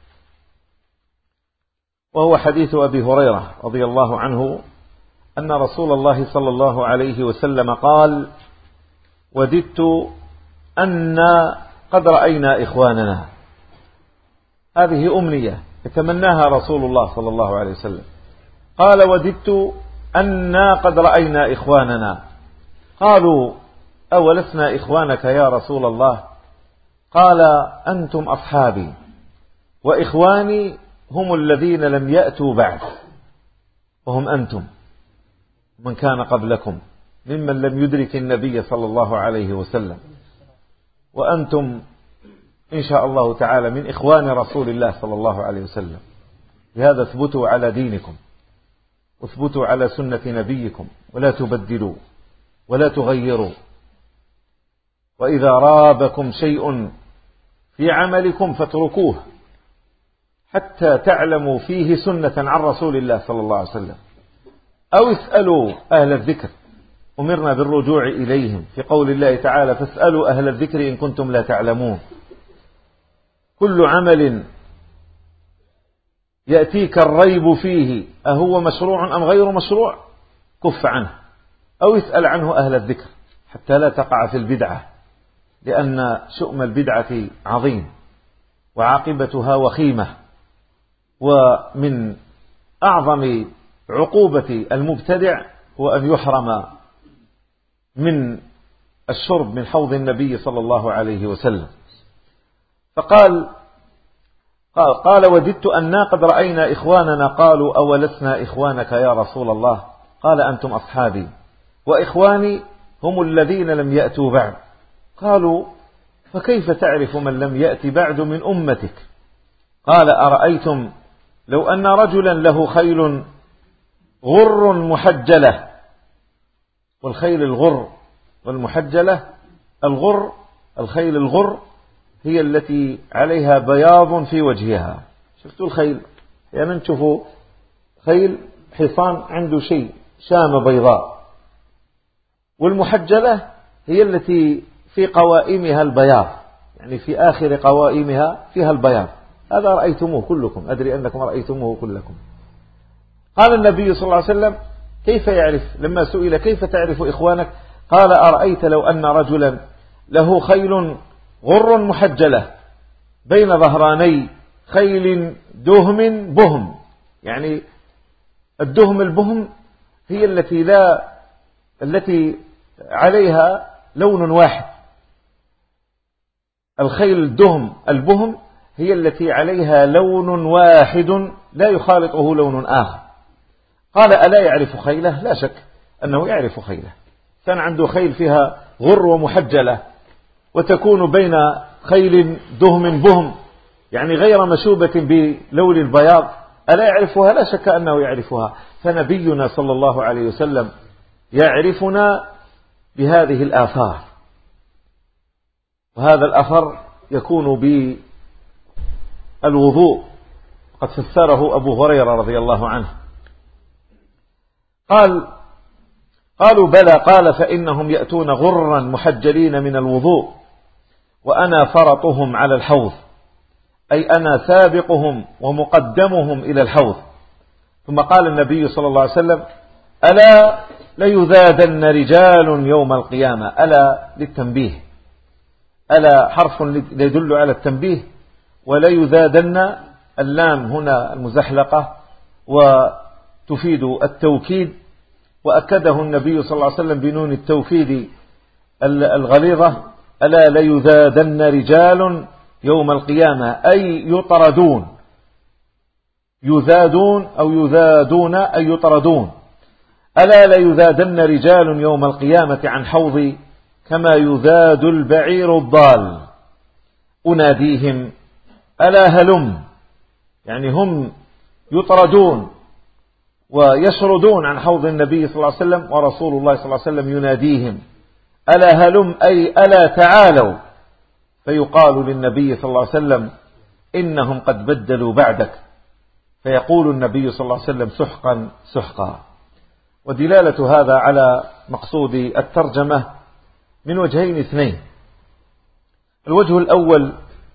وهو حديث أبي هريرة رضي الله عنه أن رسول الله صلى الله عليه وسلم قال: وددت أن قد رأينا إخواننا. هذه أمنية يتمناها رسول الله صلى الله عليه وسلم. قال: وددت أن قد رأينا إخواننا. قالوا: أولسنا إخوانك يا رسول الله؟ قال: أنتم أصحابي، وإخواني هم الذين لم يأتوا بعد، وهم أنتم من كان قبلكم ممن لم يدرك النبي صلى الله عليه وسلم، وأنتم إن شاء الله تعالى من إخوان رسول الله صلى الله عليه وسلم. لهذا اثبتوا على دينكم، واثبتوا على سنة نبيكم، ولا تبدلوا ولا تغيروا. وإذا رابكم شيء في عملكم فاتركوه، حتى تعلموا فيه سنة عن رسول الله صلى الله عليه وسلم، أو اسألوا أهل الذكر، أمرنا بالرجوع إليهم في قول الله تعالى فاسألوا أهل الذكر إن كنتم لا تعلمون. كل عمل يأتيك الريب فيه أهو مشروع أم غير مشروع كف عنه، أو اسأل عنه أهل الذكر حتى لا تقع في البدعة، لأن شؤم البدعة عظيم وعاقبتها وخيمة، ومن أعظم عقوبة المبتدع هو أن يحرم من الشرب من حوض النبي صلى الله عليه وسلم. فقال قال, قال وددت أننا قد رأينا إخواننا قالوا أولسنا إخوانك يا رسول الله؟ قال أنتم أصحابي وإخواني هم الذين لم يأتوا بعد. قالوا فكيف تعرف من لم يأت بعد من أمتك؟ قال أرأيتم لو أن رجلا له خيل غر محجلة، والخيل الغر والمحجلة، الغر الخيل الغر هي التي عليها بياض في وجهها، شفتوا الخيل يعني نشوفوا خيل حصان عنده شيء شامة بيضاء، والمحجلة هي التي في قوائمها البياض، يعني في آخر قوائمها فيها البياض. هذا رأيتموه كلكم، أدري أنكم رأيتموه كلكم. قال النبي صلى الله عليه وسلم كيف يعرف؟ لما سئل كيف تعرف إخوانك؟ قال أرأيت لو أن رجلا له خيل غر محجلة بين ظهراني خيل دهم بهم، يعني الدهم البهم هي التي لا التي عليها لون واحد، الخيل الدهم البهم هي التي عليها لون واحد لا يخالطه لون آخر. قال ألا يعرف خيله؟ لا شك أنه يعرف خيله، كان عنده خيل فيها غر ومحجلة وتكون بين خيل دهم بهم يعني غير مشوبة بلون البياض، ألا يعرفها؟ لا شك أنه يعرفها. فنبينا صلى الله عليه وسلم يعرفنا بهذه الآثار، وهذا الأثر يكون بالوضوء، قد فسره أبو هريرة رضي الله عنه. قال قالوا بلى، قال فإنهم يأتون غرا محجلين من الوضوء وأنا فرطهم على الحوض، أي أنا سابقهم ومقدمهم إلى الحوض. ثم قال النبي صلى الله عليه وسلم ألا ليذادن رجال يوم القيامة، ألا للتنبيه، ألا حرف يدل على التنبيه، وليذادن اللام هنا المزحلقة وتفيد التوكيد، وأكده النبي صلى الله عليه وسلم بنون التوكيد الغليظة ألا ليذادن رجال يوم القيامة، أي يطردون، يذادون أو يذادون أي يطردون. ألا ليذادن رجال يوم القيامة عن حوضي كما يذاد البعير الضال، أناديهم ألا هلم، يعني هم يطردون ويشردون عن حوض النبي صلى الله عليه وسلم، ورسول الله صلى الله عليه وسلم يناديهم ألا هلم أي ألا تعالوا، فيقال للنبي صلى الله عليه وسلم إنهم قد بدلوا بعدك، فيقول النبي صلى الله عليه وسلم سحقا سحقا. ودلالة هذا على مقصود الترجمة من وجهين اثنين. الوجه الأول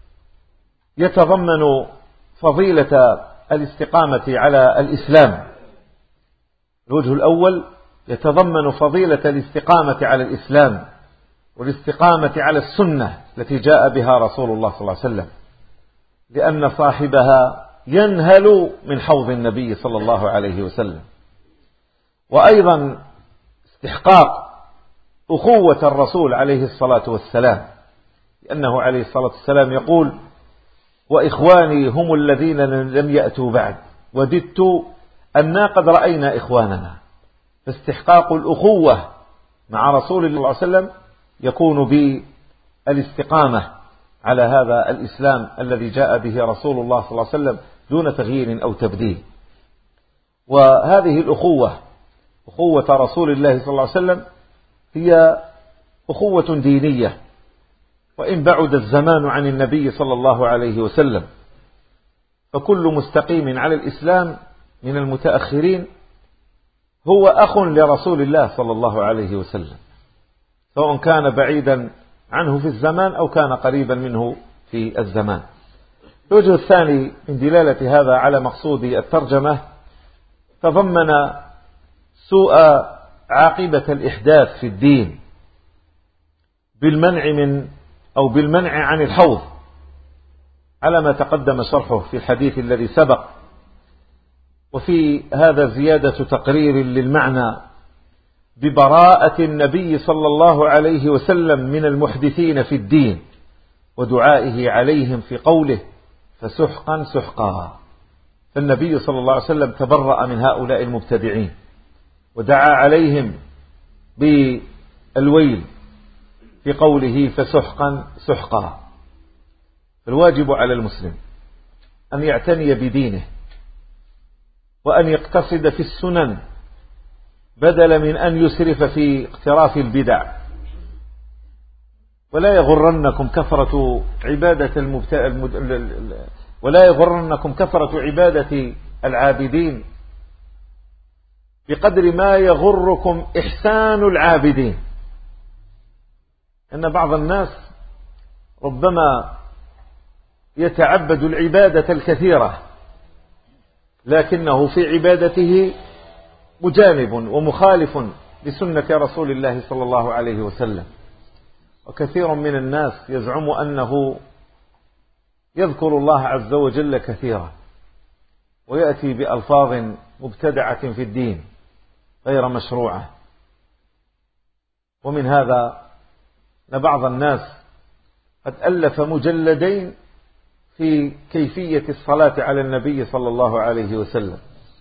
يتضمن فضيلة الاستقامة على الإسلام، الوجه الأول يتضمن فضيلة الاستقامة على الإسلام والاستقامة على السنة التي جاء بها رسول الله صلى الله عليه وسلم، لأن صاحبها ينهل من حوض النبي صلى الله عليه وسلم. وأيضا استحقاق أخوة الرسول عليه الصلاة والسلام، لأنه عليه الصلاة والسلام يقول وإخواني هم الذين لم يأتوا بعد، وددت أننا قد رأينا إخواننا. فاستحقاق الأخوة مع رسول الله صلى الله عليه وسلم يكون بالاستقامة على هذا الإسلام الذي جاء به رسول الله صلى الله عليه وسلم دون تغيير أو تبديل. وهذه الأخوة أخوة رسول الله صلى الله عليه وسلم هي أخوة دينية، وإن بعد الزمان عن النبي صلى الله عليه وسلم، فكل مستقيم على الإسلام من المتأخرين هو أخ لرسول الله صلى الله عليه وسلم، سواء كان بعيدا عنه في الزمان أو كان قريبا منه في الزمان. الوجه الثاني من دلالة هذا على مقصود الترجمة تضمن سوء عاقبة الإحداث في الدين بالمنع من أو بالمنع عن الحوض، على ما تقدم شرحه في الحديث الذي سبق. وفي هذا زيادة تقرير للمعنى ببراءة النبي صلى الله عليه وسلم من المحدثين في الدين ودعائه عليهم في قوله فسحقا سحقا. فالنبي صلى الله عليه وسلم تبرأ من هؤلاء المبتدعين ودعا عليهم بالويل في قوله فسحقا سحقا. فالواجب على المسلم أن يعتني بدينه وأن يقتصد في السنن بدلا من أن يسرف في اقتراف البدع. ولا يغرنكم كثرة عبادة المبت... المد... ولا يغرنكم كثرة عبادة العابدين بقدر ما يغركم إحسان العابدين. أن بعض الناس ربما يتعبد العبادة الكثيرة لكنه في عبادته مجانب ومخالف لسنة رسول الله صلى الله عليه وسلم. وكثير من الناس يزعم أنه يذكر الله عز وجل كثيرا ويأتي بألفاظ مبتدعة في الدين غير مشروعة. ومن هذا أن بعض الناس قد ألف مجلدين في كيفية الصلاة على النبي صلى الله عليه وسلم،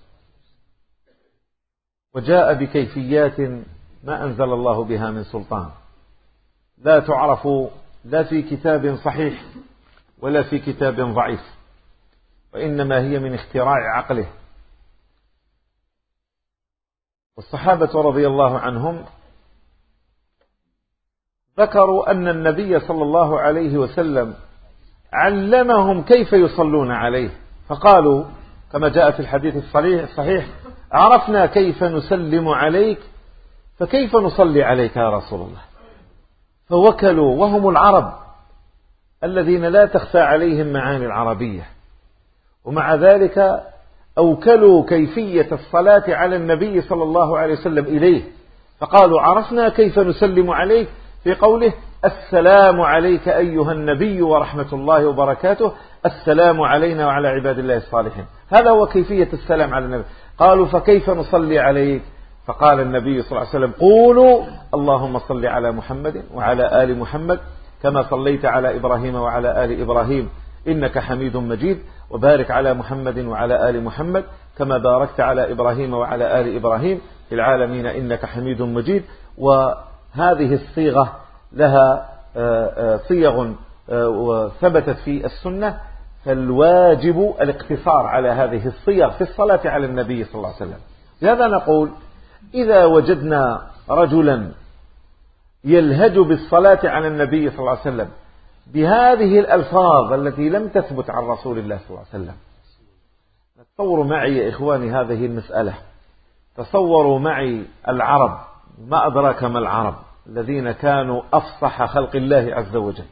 وجاء بكيفيات ما أنزل الله بها من سلطان، لا تعرف لا في كتاب صحيح ولا في كتاب ضعيف، وإنما هي من اختراع عقله. والصحابة رضي الله عنهم ذكروا أن النبي صلى الله عليه وسلم علمهم كيف يصلون عليه، فقالوا كما جاء في الحديث الصحيح عرفنا كيف نسلم عليك فكيف نصلي عليك يا رسول الله. فوكلوا، وهم العرب الذين لا تخفى عليهم معاني العربية، ومع ذلك أوكلوا كيفية الصلاة على النبي صلى الله عليه وسلم إليه، فقالوا عرفنا كيف نسلم عليك في قوله السلام عليك أيها النبي ورحمة الله وبركاته، السلام علينا وعلى عباد الله الصالحين. هذا هو كيفية السلام على النبي. قالوا فكيف نصلي عليك؟ فقال النبي صلى الله عليه وسلم قولوا اللهم صل على محمد وعلى آل محمد كما صليت على إبراهيم وعلى آل إبراهيم إنك حميد مجيد، وبارك على محمد وعلى آل محمد كما باركت على إبراهيم وعلى آل إبراهيم في العالمين إنك حميد مجيد. وهذه الصيغة لها صيغ وثبتت في السنة، فالواجب الاقتصار على هذه الصيغ في الصلاة على النبي صلى الله عليه وسلم. لهذا نقول إذا وجدنا رجلا يلهج بالصلاة على النبي صلى الله عليه وسلم بهذه الألفاظ التي لم تثبت عن رسول الله صلى الله عليه وسلم، تصوروا معي يا إخواني هذه المسألة، تصوروا معي العرب، ما أدراك ما العرب الذين كانوا أفصح خلق الله عز وجل،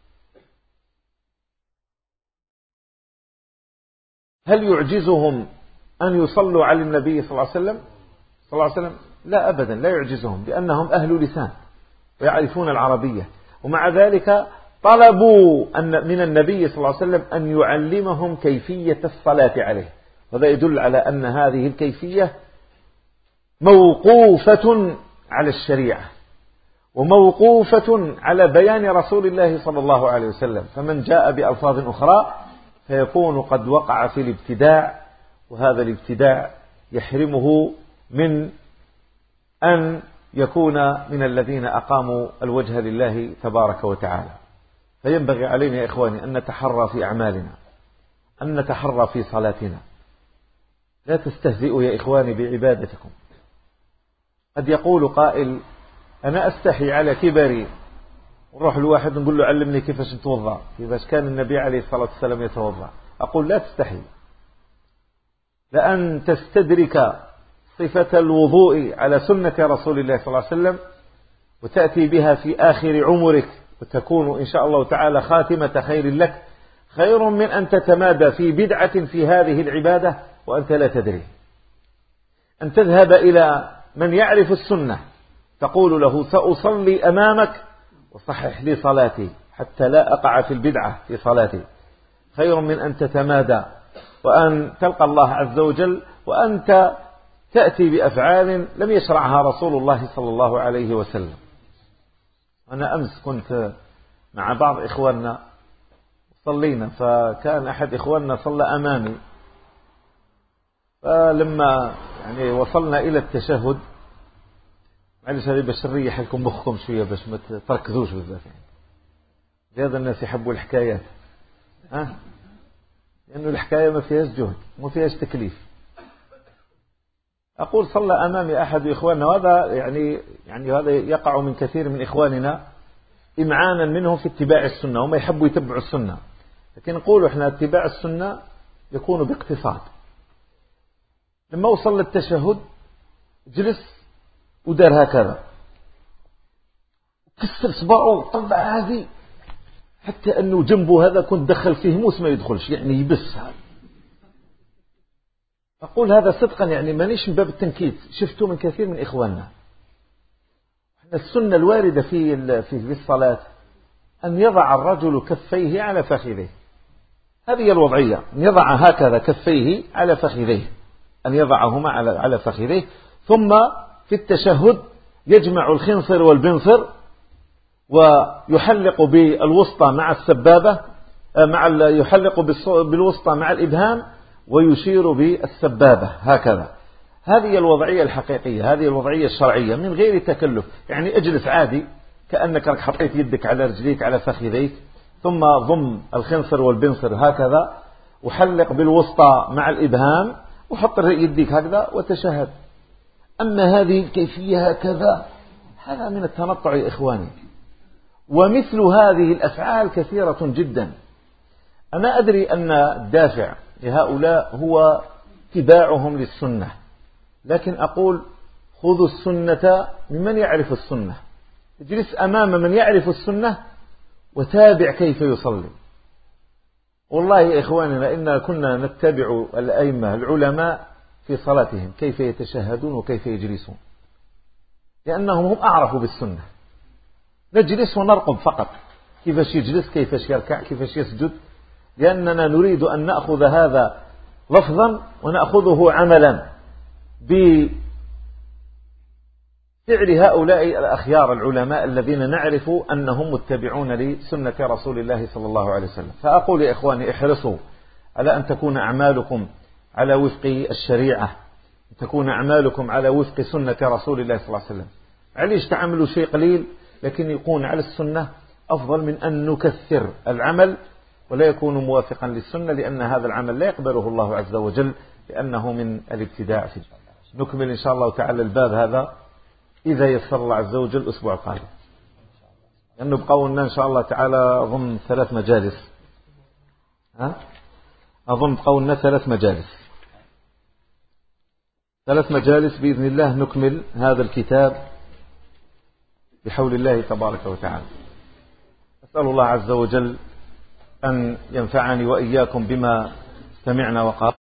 هل يعجزهم أن يصلوا على النبي صلى الله عليه وسلم صلى الله عليه وسلم؟ لا أبدا، لا يعجزهم، لأنهم أهل لسان ويعرفون العربية، ومع ذلك طلبوا أن من النبي صلى الله عليه وسلم أن يعلمهم كيفية الصلاة عليه. وهذا يدل على أن هذه الكيفية موقوفة على الشريعة وموقوفة على بيان رسول الله صلى الله عليه وسلم، فمن جاء بألفاظ أخرى فيكون قد وقع في الابتداع، وهذا الابتداع يحرمه من أن يكون من الذين أقاموا الوجه لله تبارك وتعالى. فينبغي علينا يا إخواني أن نتحرى في أعمالنا، أن نتحرى في صلاتنا. لا تستهزئوا يا إخواني بعبادتكم. قد يقول قائل أنا أستحي على كبري، ونروح لواحد نقول له علمني كيفاش نتوضأ، كيفاش كان النبي عليه الصلاة والسلام يتوضأ. أقول لا تستحي، لأن تستدرك صفة الوضوء على سنة رسول الله صلى الله عليه وسلم وتأتي بها في آخر عمرك وتكون إن شاء الله تعالى خاتمة خير لك، خير من أن تتمادى في بدعة في هذه العبادة وأنت لا تدري. أن تذهب إلى من يعرف السنة تقول له سأصلي أمامك وصحح لي صلاتي حتى لا أقع في البدعة في صلاتي، خير من أن تتمادى وأن تلقى الله عز وجل وأنت تأتي بأفعال لم يشرعها رسول الله صلى الله عليه وسلم. أنا أمس كنت مع بعض إخواننا صلينا، فكان أحد إخواننا صلى أمامي، فلما يعني وصلنا إلى التشهد، معلش هذه بشرية حلكم مخكم شوية باش ما تركزوش بزاف، يعني هذا الناس يحبوا الحكايات، ها، لأنه الحكاية ما فيهاش جهد ما فيهاش تكليف. أقول صلى أمامي أحد إخواننا، وهذا يعني يعني هذا يقع من كثير من إخواننا إمعانا منهم في اتباع السنة، هم يحبوا يتبعوا السنة، لكن نقولوا إحنا اتباع السنة يكون باقتصاد. لما وصل للتشهد جلس ودار هكذا كسر صباعه وطلع هذه حتى أنه جنبه هذا كنت دخل فيه موس ما يدخلش، يعني يبس هذا. أقول هذا صدقا يعني مانيش من باب التنكيت، شفته من كثير من إخواننا. السنة الواردة في في الصلاة أن يضع الرجل كفيه على فخذيه، هذه الوضعية، أن يضع هكذا كفيه على فخذيه، أن يضعهما على على فخذيه، ثم في التشهد يجمع الخنصر والبنصر ويحلق بالوسطى مع السبابة مع يحلق بالوسطى مع الإبهام ويشير بالسبابة هكذا. هذه الوضعية الحقيقية، هذه الوضعية الشرعية من غير تكلف، يعني اجلس عادي كأنك حطيت يدك على رجليك على فخذيك، ثم ضم الخنصر والبنصر هكذا وحلق بالوسطى مع الإبهام وحط يديك هكذا وتشهد. أما هذه الكيفية هكذا هذا من التنطع يا إخواني. ومثل هذه الأفعال كثيرة جدا. أنا أدري أن الدافع لهؤلاء هو اتباعهم للسنة، لكن أقول خذوا السنة ممن يعرف السنة، اجلس أمام من يعرف السنة وتابع كيف يصلي. والله يا إخواننا إنا كنا نتبع الأئمة العلماء في صلاتهم كيف يتشهدون وكيف يجلسون، لأنهم هم أعرفوا بالسنة. نجلس ونرقب فقط كيفاش يجلس كيفاش يركع كيفاش يسجد، لأننا نريد أن نأخذ هذا لفظا ونأخذه عملا بفعل هؤلاء الأخيار العلماء الذين نعرف أنهم متبعون لسنة رسول الله صلى الله عليه وسلم. فأقول يا إخواني احرصوا على أن تكون أعمالكم على وفق الشريعة، تكون أعمالكم على وفق سنة رسول الله صلى الله عليه وسلم. عليش تعملوا شيء قليل لكن يكون على السنة أفضل من أن نكثر العمل ولا يكون موافقا للسنة، لأن هذا العمل لا يقبله الله عز وجل لأنه من الابتداع فيه. نكمل إن شاء الله تعالى الباب هذا إذا يسر الله عز وجل الأسبوع القادم، لأنه بقوا لنا إن شاء الله تعالى أظن ثلاث مجالس، ها؟ أظن بقوا لنا ثلاث مجالس ثلاث مجالس بإذن الله نكمل هذا الكتاب بحول الله تبارك وتعالى. أسأل الله عز وجل أن ينفعني وإياكم بما سمعنا وقال.